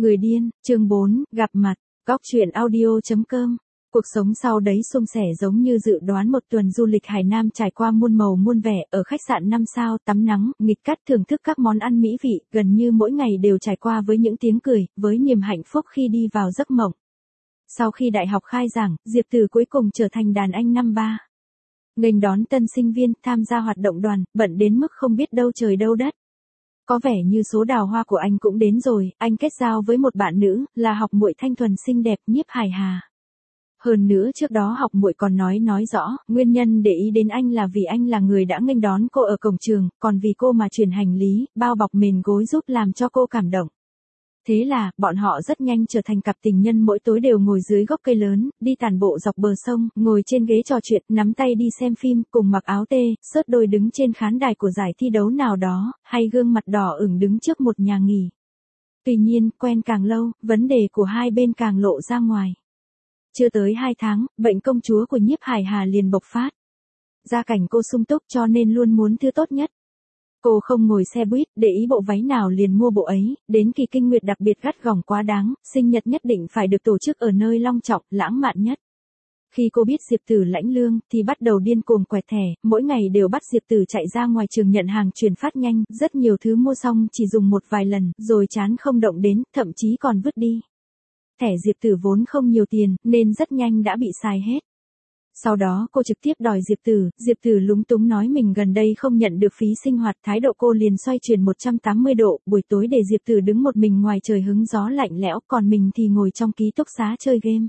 Người điên, chương 4, gặp mặt, Góc truyện audio.com. Cuộc sống sau đấy suôn sẻ giống như dự đoán, một tuần du lịch Hải Nam trải qua muôn màu muôn vẻ, ở khách sạn 5 sao tắm nắng, nghịch cắt thưởng thức các món ăn mỹ vị, gần như mỗi ngày đều trải qua với những tiếng cười, với niềm hạnh phúc khi đi vào giấc mộng. Sau khi đại học khai giảng, Diệp Tử cuối cùng trở thành đàn anh năm 3. Nghênh đón tân sinh viên, tham gia hoạt động đoàn, bận đến mức không biết đâu trời đâu đất. Có vẻ như số đào hoa của anh cũng đến rồi, anh kết giao với một bạn nữ, là học muội thanh thuần xinh đẹp Nhiếp Hải Hà. Hơn nữa trước đó học muội còn nói rõ, nguyên nhân để ý đến anh là vì anh là người đã nghênh đón cô ở cổng trường, còn vì cô mà chuyển hành lý, bao bọc mền gối giúp làm cho cô cảm động. Thế là, bọn họ rất nhanh trở thành cặp tình nhân, mỗi tối đều ngồi dưới gốc cây lớn, đi tản bộ dọc bờ sông, ngồi trên ghế trò chuyện, nắm tay đi xem phim, cùng mặc áo tê, xớt đôi đứng trên khán đài của giải thi đấu nào đó, hay gương mặt đỏ ửng đứng trước một nhà nghỉ. Tuy nhiên, quen càng lâu, vấn đề của hai bên càng lộ ra ngoài. Chưa tới 2 tháng, bệnh công chúa của Nhiếp Hải Hà liền bộc phát. Gia cảnh cô sung túc cho nên luôn muốn thứ tốt nhất. Cô không ngồi xe buýt, để ý bộ váy nào liền mua bộ ấy, đến kỳ kinh nguyệt đặc biệt gắt gỏng quá đáng, sinh nhật nhất định phải được tổ chức ở nơi long trọng, lãng mạn nhất. Khi cô biết Diệp Tử lãnh lương, thì bắt đầu điên cuồng quẹt thẻ, mỗi ngày đều bắt Diệp Tử chạy ra ngoài trường nhận hàng chuyển phát nhanh, rất nhiều thứ mua xong chỉ dùng một vài lần, rồi chán không động đến, thậm chí còn vứt đi. Thẻ Diệp Tử vốn không nhiều tiền, nên rất nhanh đã bị xài hết. Sau đó cô trực tiếp đòi Diệp Tử lúng túng nói mình gần đây không nhận được phí sinh hoạt, thái độ cô liền xoay chuyển 180 độ, buổi tối để Diệp Tử đứng một mình ngoài trời hứng gió lạnh lẽo, còn mình thì ngồi trong ký túc xá chơi game.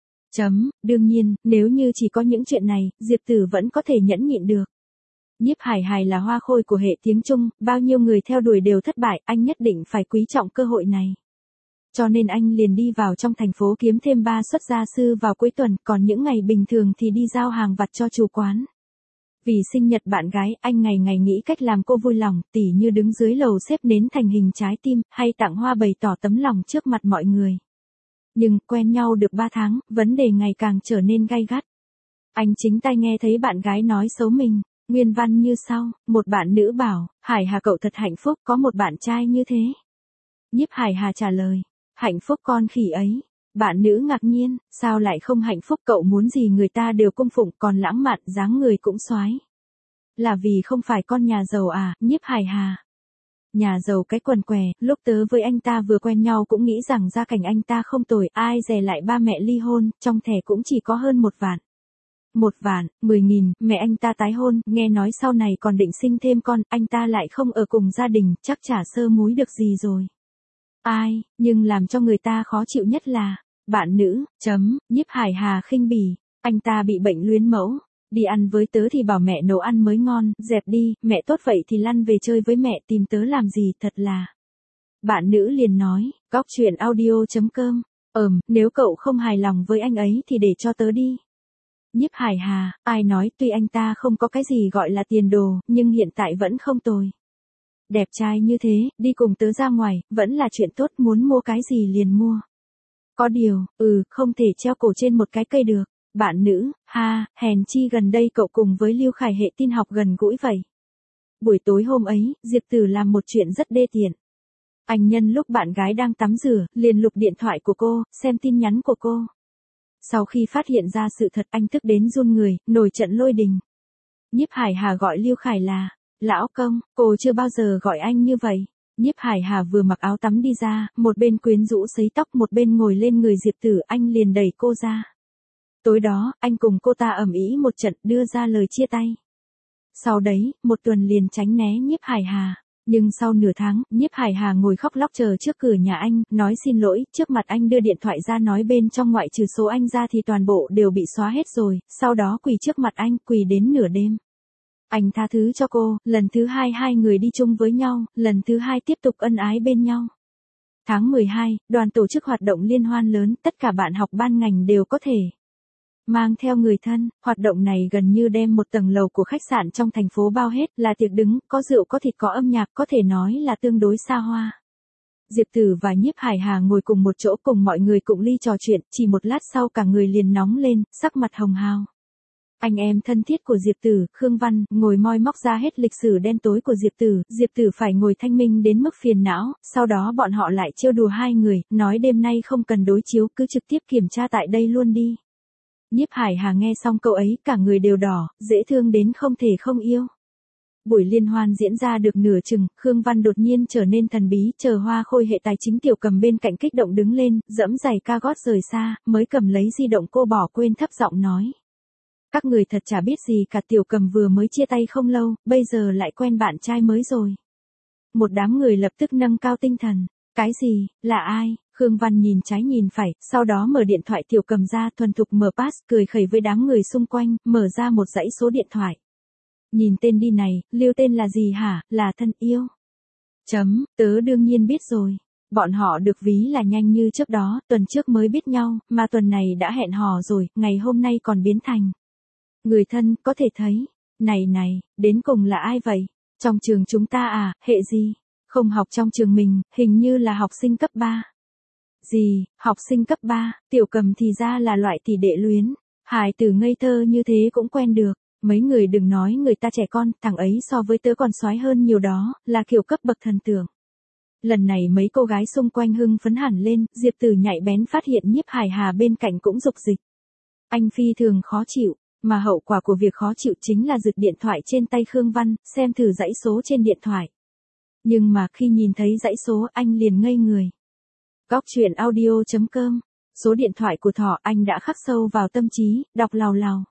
Đương nhiên, nếu như chỉ có những chuyện này, Diệp Tử vẫn có thể nhẫn nhịn được. Nhiếp Hải Hà là hoa khôi của hệ tiếng Trung, bao nhiêu người theo đuổi đều thất bại, anh nhất định phải quý trọng cơ hội này. Cho nên anh liền đi vào trong thành phố kiếm thêm 3 suất gia sư vào cuối tuần, còn những ngày bình thường thì đi giao hàng vặt cho chủ quán. Vì sinh nhật bạn gái, anh ngày ngày nghĩ cách làm cô vui lòng, tỉ như đứng dưới lầu xếp nến thành hình trái tim, hay tặng hoa bày tỏ tấm lòng trước mặt mọi người. Nhưng, quen nhau được 3 tháng, vấn đề ngày càng trở nên gay gắt. Anh chính tai nghe thấy bạn gái nói xấu mình, nguyên văn như sau, một bạn nữ bảo, Hải Hà cậu thật hạnh phúc có một bạn trai như thế. Nhiếp Hải Hà trả lời, hạnh phúc con khỉ ấy. Bạn nữ ngạc nhiên, sao lại không hạnh phúc, cậu muốn gì người ta đều cung phụng, còn lãng mạn, dáng người cũng soái. Là vì không phải con nhà giàu à, Nhiếp Hải Hà. Nhà giàu cái quần què, lúc tớ với anh ta vừa quen nhau cũng nghĩ rằng gia cảnh anh ta không tồi, ai dè lại ba mẹ ly hôn, trong thẻ cũng chỉ có hơn 1 vạn. 1 vạn, 10.000, mẹ anh ta tái hôn, nghe nói sau này còn định sinh thêm con, anh ta lại không ở cùng gia đình, chắc chả sơ múi được gì rồi. Ai, nhưng làm cho người ta khó chịu nhất là, bạn nữ, Nhiếp Hải Hà khinh bỉ, anh ta bị bệnh luyến mẫu, đi ăn với tớ thì bảo mẹ nấu ăn mới ngon, dẹp đi, mẹ tốt vậy thì lăn về chơi với mẹ, tìm tớ làm gì, thật là. Bạn nữ liền nói, Góc truyện audio.com, nếu cậu không hài lòng với anh ấy thì để cho tớ đi. Nhiếp Hải Hà, ai nói, tuy anh ta không có cái gì gọi là tiền đồ, nhưng hiện tại vẫn không tồi. Đẹp trai như thế, đi cùng tớ ra ngoài, vẫn là chuyện tốt, muốn mua cái gì liền mua. Có điều, không thể treo cổ trên một cái cây được. Bạn nữ, hèn chi gần đây cậu cùng với Lưu Khải hệ tin học gần gũi vậy. Buổi tối hôm ấy, Diệp Tử làm một chuyện rất đê tiện. Anh nhân lúc bạn gái đang tắm rửa, liền lục điện thoại của cô, xem tin nhắn của cô. Sau khi phát hiện ra sự thật, anh tức đến run người, nổi trận lôi đình. Nhiếp Hải Hà gọi Lưu Khải là, lão công, cô chưa bao giờ gọi anh như vậy. Nhiếp Hải Hà vừa mặc áo tắm đi ra, một bên quyến rũ sấy tóc, một bên ngồi lên người Diệp Tử, anh liền đẩy cô ra. Tối đó, anh cùng cô ta ầm ĩ một trận, đưa ra lời chia tay. Sau đấy, một tuần liền tránh né Nhiếp Hải Hà. Nhưng sau nửa tháng, Nhiếp Hải Hà ngồi khóc lóc chờ trước cửa nhà anh, nói xin lỗi, trước mặt anh đưa điện thoại ra nói bên trong ngoại trừ số anh ra thì toàn bộ đều bị xóa hết rồi, sau đó quỳ trước mặt anh, quỳ đến nửa đêm. Anh tha thứ cho cô, lần thứ 2 hai người đi chung với nhau, lần thứ 2 tiếp tục ân ái bên nhau. Tháng 12, đoàn tổ chức hoạt động liên hoan lớn, tất cả bạn học ban ngành đều có thể mang theo người thân, hoạt động này gần như đem một tầng lầu của khách sạn trong thành phố bao hết, là tiệc đứng, có rượu có thịt có âm nhạc, có thể nói là tương đối xa hoa. Diệp Tử và Nhiếp Hải Hà ngồi cùng một chỗ cùng mọi người cụng ly trò chuyện, chỉ một lát sau cả người liền nóng lên, sắc mặt hồng hào. Anh em thân thiết của Diệp Tử, Khương Văn, ngồi moi móc ra hết lịch sử đen tối của Diệp Tử phải ngồi thanh minh đến mức phiền não, sau đó bọn họ lại trêu đùa hai người, nói đêm nay không cần đối chiếu, cứ trực tiếp kiểm tra tại đây luôn đi. Nhiếp Hải Hà nghe xong câu ấy, cả người đều đỏ, dễ thương đến không thể không yêu. Buổi liên hoan diễn ra được nửa chừng, Khương Văn đột nhiên trở nên thần bí, chờ Hoa Khôi hệ tài chính Tiểu Cầm bên cạnh kích động đứng lên, dẫm giày ca gót rời xa, mới cầm lấy di động cô bỏ quên thấp giọng nói. Các người thật chả biết gì cả, Tiểu Cầm vừa mới chia tay không lâu, bây giờ lại quen bạn trai mới rồi. Một đám người lập tức nâng cao tinh thần. Cái gì, là ai? Khương Văn nhìn trái nhìn phải, sau đó mở điện thoại Tiểu Cầm ra, thuần thục mở pass, cười khẩy với đám người xung quanh, mở ra một dãy số điện thoại. Nhìn tên đi này, lưu tên là gì hả? Là thân yêu. Tớ đương nhiên biết rồi. Bọn họ được ví là nhanh như trước đó, tuần trước mới biết nhau, mà tuần này đã hẹn hò rồi, ngày hôm nay còn biến thành người thân, có thể thấy. Này, đến cùng là ai vậy? Trong trường chúng ta à, hệ gì? Không học trong trường mình, hình như là học sinh cấp 3. Gì, học sinh cấp 3, Tiểu Cầm thì ra là loại tỷ đệ luyến. Hài tử ngây thơ như thế cũng quen được. Mấy người đừng nói người ta trẻ con, thằng ấy so với tớ còn soái hơn nhiều đó, là kiểu cấp bậc thần tượng. Lần này mấy cô gái xung quanh hưng phấn hẳn lên, Diệp Tử nhạy bén phát hiện Nhiếp Hải Hà bên cạnh cũng dục dịch. Anh phi thường khó chịu, mà hậu quả của việc khó chịu chính là giật điện thoại trên tay Khương Văn, xem thử dãy số trên điện thoại. Nhưng mà khi nhìn thấy dãy số anh liền ngây người. Góc truyện audio.com, số điện thoại của Thỏ anh đã khắc sâu vào tâm trí, đọc lào lào.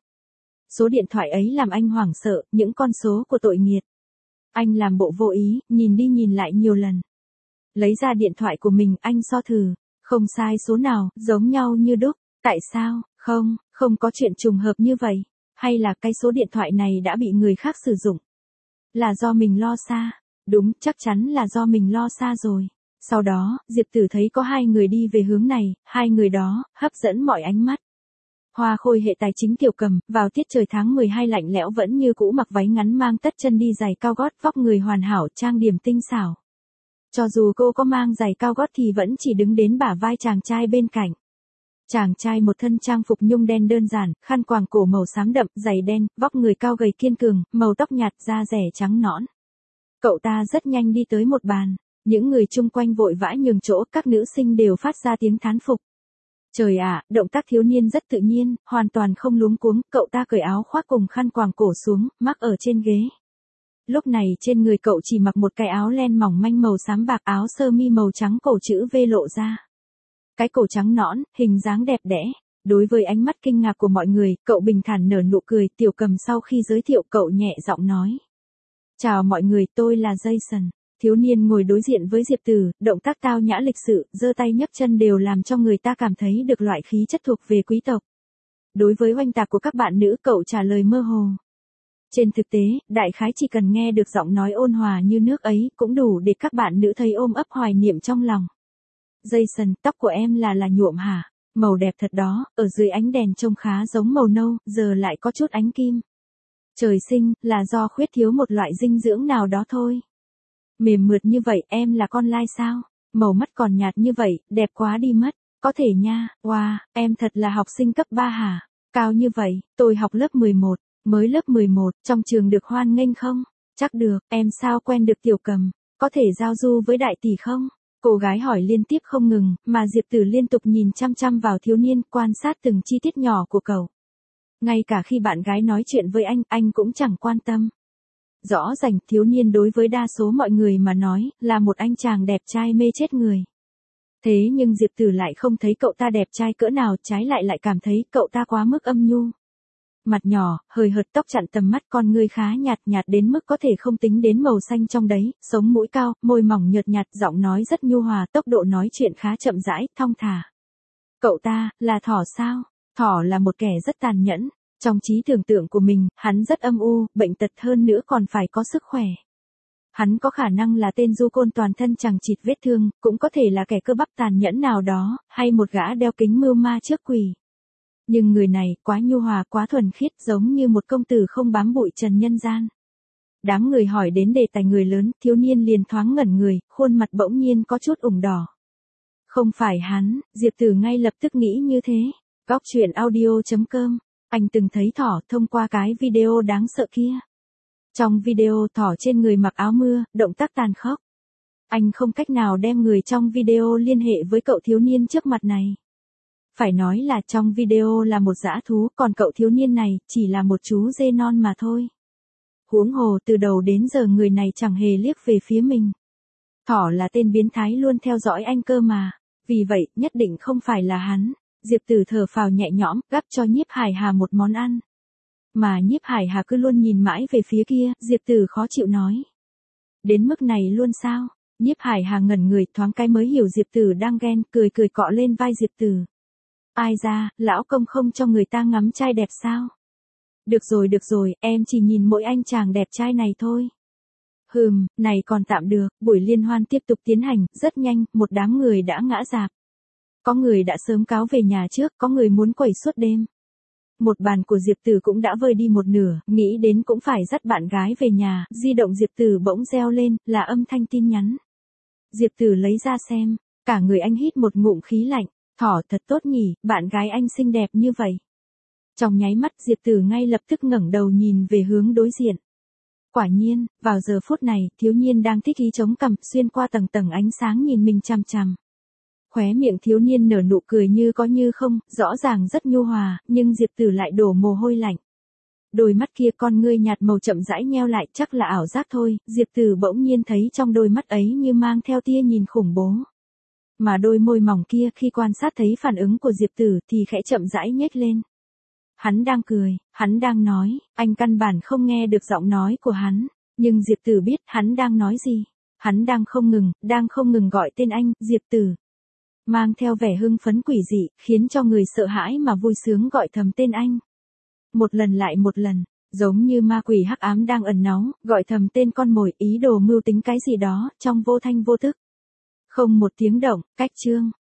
Số điện thoại ấy làm anh hoảng sợ, những con số của tội nghiệt. Anh làm bộ vô ý, nhìn đi nhìn lại nhiều lần. Lấy ra điện thoại của mình, anh so thử. Không sai số nào, giống nhau như đúc. Tại sao? Không có chuyện trùng hợp như vậy. Hay là cái số điện thoại này đã bị người khác sử dụng? Là do mình lo xa. Đúng, chắc chắn là do mình lo xa rồi. Sau đó, Diệp Tử thấy có hai người đi về hướng này, hai người đó, hấp dẫn mọi ánh mắt. Hoa Khôi hệ tài chính Tiểu Cầm, vào tiết trời tháng 12 lạnh lẽo vẫn như cũ mặc váy ngắn mang tất chân đi giày cao gót, vóc người hoàn hảo, trang điểm tinh xảo. Cho dù cô có mang giày cao gót thì vẫn chỉ đứng đến bả vai chàng trai bên cạnh. Chàng trai một thân trang phục nhung đen đơn giản, khăn quàng cổ màu xám đậm, giày đen, vóc người cao gầy kiên cường, màu tóc nhạt, da rẻ trắng nõn. Cậu ta rất nhanh đi tới một bàn, những người chung quanh vội vã nhường chỗ, các nữ sinh đều phát ra tiếng thán phục. Trời ạ, động tác thiếu niên rất tự nhiên, hoàn toàn không luống cuống, cậu ta cởi áo khoác cùng khăn quàng cổ xuống, mắc ở trên ghế. Lúc này trên người cậu chỉ mặc một cái áo len mỏng manh màu xám bạc, áo sơ mi màu trắng cổ chữ V lộ ra. Cái cổ trắng nõn, hình dáng đẹp đẽ. Đối với ánh mắt kinh ngạc của mọi người, cậu bình thản nở nụ cười. Tiểu Cầm sau khi giới thiệu cậu nhẹ giọng nói. Chào mọi người, tôi là Jason. Thiếu niên ngồi đối diện với Diệp Tử, động tác tao nhã lịch sự, giơ tay nhấc chân đều làm cho người ta cảm thấy được loại khí chất thuộc về quý tộc. Đối với oanh tạc của các bạn nữ, cậu trả lời mơ hồ. Trên thực tế, đại khái chỉ cần nghe được giọng nói ôn hòa như nước ấy, cũng đủ để các bạn nữ thấy ôm ấp hoài niệm trong lòng. Jason, tóc của em là nhuộm hả? Màu đẹp thật đó, ở dưới ánh đèn trông khá giống màu nâu, giờ lại có chút ánh kim. Trời sinh, là do khuyết thiếu một loại dinh dưỡng nào đó thôi. Mềm mượt như vậy, em là con lai sao? Màu mắt còn nhạt như vậy, đẹp quá đi mất. Có thể nha, wow, em thật là học sinh cấp 3 hả? Cao như vậy, tôi học lớp 11, mới lớp 11, trong trường được hoan nghênh không? Chắc được, em sao quen được Tiểu Cầm? Có thể giao du với đại tỷ không? Cô gái hỏi liên tiếp không ngừng, mà Diệp Tử liên tục nhìn chăm chăm vào thiếu niên, quan sát từng chi tiết nhỏ của cậu. Ngay cả khi bạn gái nói chuyện với anh cũng chẳng quan tâm. Rõ ràng thiếu niên đối với đa số mọi người mà nói, là một anh chàng đẹp trai mê chết người. Thế nhưng Diệp Tử lại không thấy cậu ta đẹp trai cỡ nào, trái lại cảm thấy cậu ta quá mức âm nhu. Mặt nhỏ, hời hợt, tóc chặn tầm mắt, con ngươi khá nhạt đến mức có thể không tính đến màu xanh trong đấy, sống mũi cao, môi mỏng nhợt nhạt, giọng nói rất nhu hòa, tốc độ nói chuyện khá chậm rãi, thong thả. Cậu ta, là Thỏ sao? Thỏ là một kẻ rất tàn nhẫn. Trong trí tưởng tượng của mình, hắn rất âm u, bệnh tật hơn nữa còn phải có sức khỏe. Hắn có khả năng là tên du côn toàn thân chằng chịt vết thương, cũng có thể là kẻ cơ bắp tàn nhẫn nào đó, hay một gã đeo kính mưu ma trước quỷ. Nhưng người này, quá nhu hòa, quá thuần khiết, giống như một công tử không bám bụi trần nhân gian. Đám người hỏi đến đề tài người lớn, thiếu niên liền thoáng ngẩn người, khuôn mặt bỗng nhiên có chút ửng đỏ. Không phải hắn, Diệp Tử ngay lập tức nghĩ như thế. Góc truyện audio.com Anh từng thấy thỏ thông qua cái video đáng sợ kia. Trong video thỏ trên người mặc áo mưa, động tác tàn khốc. Anh không cách nào đem người trong video liên hệ với cậu thiếu niên trước mặt này. Phải nói là trong video là một dã thú, còn cậu thiếu niên này chỉ là một chú dê non mà thôi. Huống hồ từ đầu đến giờ người này chẳng hề liếc về phía mình. Thỏ là tên biến thái luôn theo dõi anh cơ mà, vì vậy nhất định không phải là hắn. Diệp Tử thở phào nhẹ nhõm, gắp cho Nhiếp Hải Hà một món ăn. Mà Nhiếp Hải Hà cứ luôn nhìn mãi về phía kia, Diệp Tử khó chịu nói. Đến mức này luôn sao? Nhiếp Hải Hà ngẩn người thoáng cái mới hiểu Diệp Tử đang ghen, cười cười cọ lên vai Diệp Tử. Ai ra, lão công không cho người ta ngắm trai đẹp sao? Được rồi, em chỉ nhìn mỗi anh chàng đẹp trai này thôi. Này còn tạm được, buổi liên hoan tiếp tục tiến hành, rất nhanh, một đám người đã ngã rạp. Có người đã sớm cáo về nhà trước, có người muốn quẩy suốt đêm. Một bàn của Diệp Tử cũng đã vơi đi một nửa, nghĩ đến cũng phải dắt bạn gái về nhà, di động Diệp Tử bỗng reo lên, là âm thanh tin nhắn. Diệp Tử lấy ra xem, cả người anh hít một ngụm khí lạnh, thỏ thật tốt nhỉ, bạn gái anh xinh đẹp như vậy. Trong nháy mắt Diệp Tử ngay lập tức ngẩng đầu nhìn về hướng đối diện. Quả nhiên, vào giờ phút này, thiếu niên đang thích ý chống cằm xuyên qua tầng tầng ánh sáng nhìn mình chằm chằm. Khóe miệng thiếu niên nở nụ cười như có như không, rõ ràng rất nhu hòa, nhưng Diệp Tử lại đổ mồ hôi lạnh. Đôi mắt kia con ngươi nhạt màu chậm rãi nheo lại, chắc là ảo giác thôi, Diệp Tử bỗng nhiên thấy trong đôi mắt ấy như mang theo tia nhìn khủng bố. Mà đôi môi mỏng kia khi quan sát thấy phản ứng của Diệp Tử thì khẽ chậm rãi nhếch lên. Hắn đang cười, hắn đang nói, anh căn bản không nghe được giọng nói của hắn, nhưng Diệp Tử biết hắn đang nói gì. Hắn đang không ngừng gọi tên anh, Diệp Tử. Mang theo vẻ hưng phấn quỷ dị, khiến cho người sợ hãi mà vui sướng gọi thầm tên anh. Một lần lại một lần, giống như ma quỷ hắc ám đang ẩn náu, gọi thầm tên con mồi, ý đồ mưu tính cái gì đó, trong vô thanh vô thức. Không một tiếng động, cách chương.